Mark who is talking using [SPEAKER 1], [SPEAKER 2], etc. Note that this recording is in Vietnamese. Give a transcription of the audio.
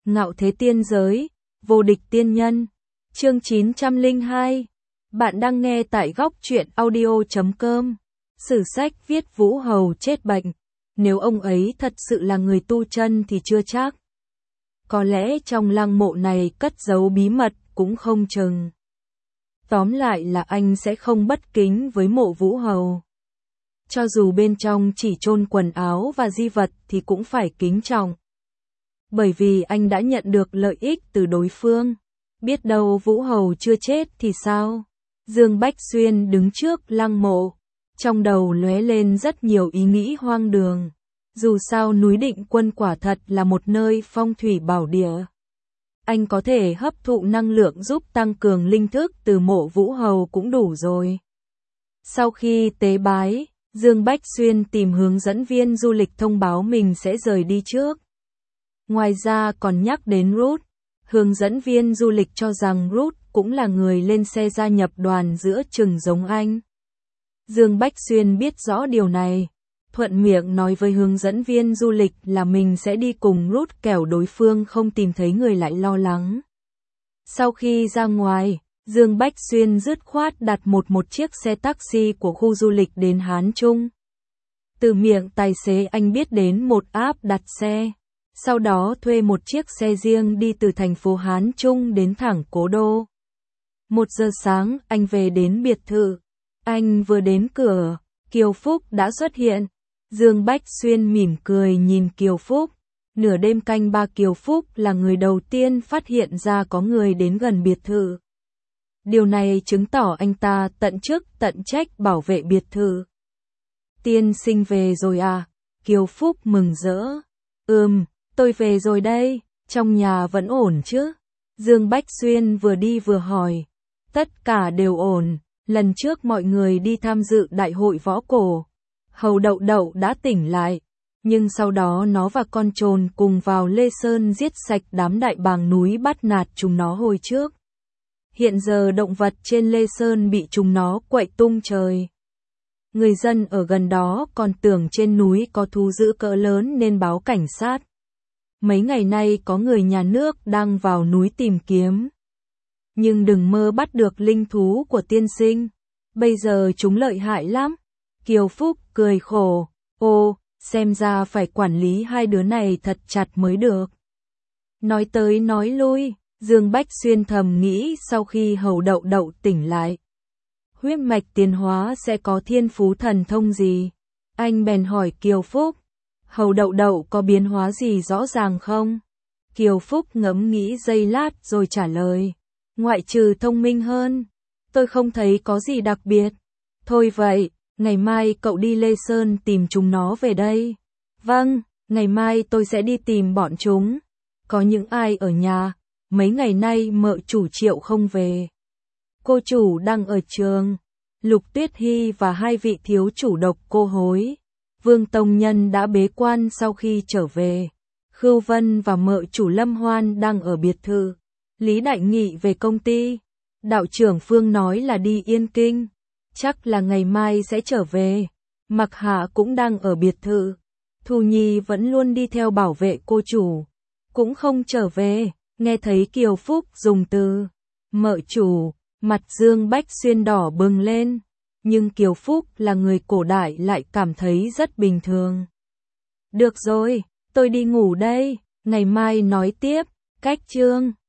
[SPEAKER 1] Ngạo thế tiên giới, vô địch tiên nhân. Chương 902. Bạn đang nghe tại góc truyện audio.com. Sử sách viết Vũ Hầu chết bệnh. Nếu ông ấy thật sự là người tu chân thì chưa chắc. Có lẽ trong lăng mộ này cất giấu bí mật cũng không chừng. Tóm lại là anh sẽ không bất kính với mộ Vũ Hầu. Cho dù bên trong chỉ chôn quần áo và di vật thì cũng phải kính trọng. Bởi vì anh đã nhận được lợi ích từ đối phương. Biết đâu Vũ Hầu chưa chết thì sao? Dương Bách Xuyên đứng trước lăng mộ. Trong đầu lóe lên rất nhiều ý nghĩ hoang đường. Dù sao núi Định Quân quả thật là một nơi phong thủy bảo địa. Anh có thể hấp thụ năng lượng giúp tăng cường linh thức từ mộ Vũ Hầu cũng đủ rồi. Sau khi tế bái, Dương Bách Xuyên tìm hướng dẫn viên du lịch thông báo mình sẽ rời đi trước. Ngoài ra còn nhắc đến Ruth. Hướng dẫn viên du lịch cho rằng Ruth cũng là người lên xe gia nhập đoàn giữa chừng giống anh. Dương Bách Xuyên biết rõ điều này. Thuận miệng nói với hướng dẫn viên du lịch là mình sẽ đi cùng Ruth kẻo đối phương không tìm thấy người lại lo lắng. Sau khi ra ngoài, Dương Bách Xuyên dứt khoát đặt một chiếc xe taxi của khu du lịch đến Hán Trung. Từ miệng tài xế anh biết đến một app đặt xe. Sau đó thuê một chiếc xe riêng đi từ thành phố Hán Trung đến thẳng Cố Đô. 1 giờ sáng anh về đến biệt thự. Anh vừa đến cửa, Kiều Phúc đã xuất hiện. Dương Bách Xuyên mỉm cười nhìn Kiều Phúc. Nửa đêm canh ba Kiều Phúc là người đầu tiên phát hiện ra có người đến gần biệt thự. Điều này chứng tỏ anh ta tận chức tận trách bảo vệ biệt thự. Tiên sinh về rồi à? Kiều Phúc mừng rỡ. Tôi về rồi đây, trong nhà vẫn ổn chứ? Dương Bách Xuyên vừa đi vừa hỏi. Tất cả đều ổn, lần trước mọi người đi tham dự đại hội võ cổ. Hầu Đậu Đậu đã tỉnh lại, nhưng sau đó nó và con trồn cùng vào Lê Sơn giết sạch đám đại bàng núi bắt nạt chúng nó hồi trước. Hiện giờ động vật trên Lê Sơn bị chúng nó quậy tung trời. Người dân ở gần đó còn tưởng trên núi có thú dữ cỡ lớn nên báo cảnh sát. Mấy ngày nay có người nhà nước đang vào núi tìm kiếm. Nhưng đừng mơ bắt được linh thú của tiên sinh. Bây giờ chúng lợi hại lắm. Kiều Phúc cười khổ. Xem ra phải quản lý hai đứa này thật chặt mới được. Nói tới nói lui, Dương Bách Xuyên thầm nghĩ sau khi Hầu Đậu Đậu tỉnh lại. Huyết mạch tiến hóa sẽ có thiên phú thần thông gì? Anh bèn hỏi Kiều Phúc. Hầu Đậu Đậu có biến hóa gì rõ ràng không? Kiều Phúc ngẫm nghĩ giây lát rồi trả lời. Ngoại trừ thông minh hơn, tôi không thấy có gì đặc biệt. Thôi vậy, ngày mai cậu đi Lê Sơn tìm chúng nó về đây. Vâng, ngày mai tôi sẽ đi tìm bọn chúng. Có những ai ở nhà? Mấy ngày nay mợ chủ Triệu không về. Cô chủ đang ở trường. Lục Tuyết Hy và hai vị thiếu chủ Độc Cô Hối, Vương Tông Nhân đã bế quan sau khi trở về. Khưu Vân và mợ chủ Lâm Hoan đang ở biệt thự. Lý Đại Nghị về công ty. Đạo trưởng Phương nói là đi Yên Kinh. Chắc là ngày mai sẽ trở về. Mặc Hạ cũng đang ở biệt thự. Thu Nhi vẫn luôn đi theo bảo vệ cô chủ. Cũng không trở về. Nghe thấy Kiều Phúc dùng từ mợ chủ, mặt Dương Bách Xuyên đỏ bừng lên. Nhưng Kiều Phúc là người cổ đại lại cảm thấy rất bình thường. Được rồi, tôi đi ngủ đây, ngày mai nói tiếp. Cách chương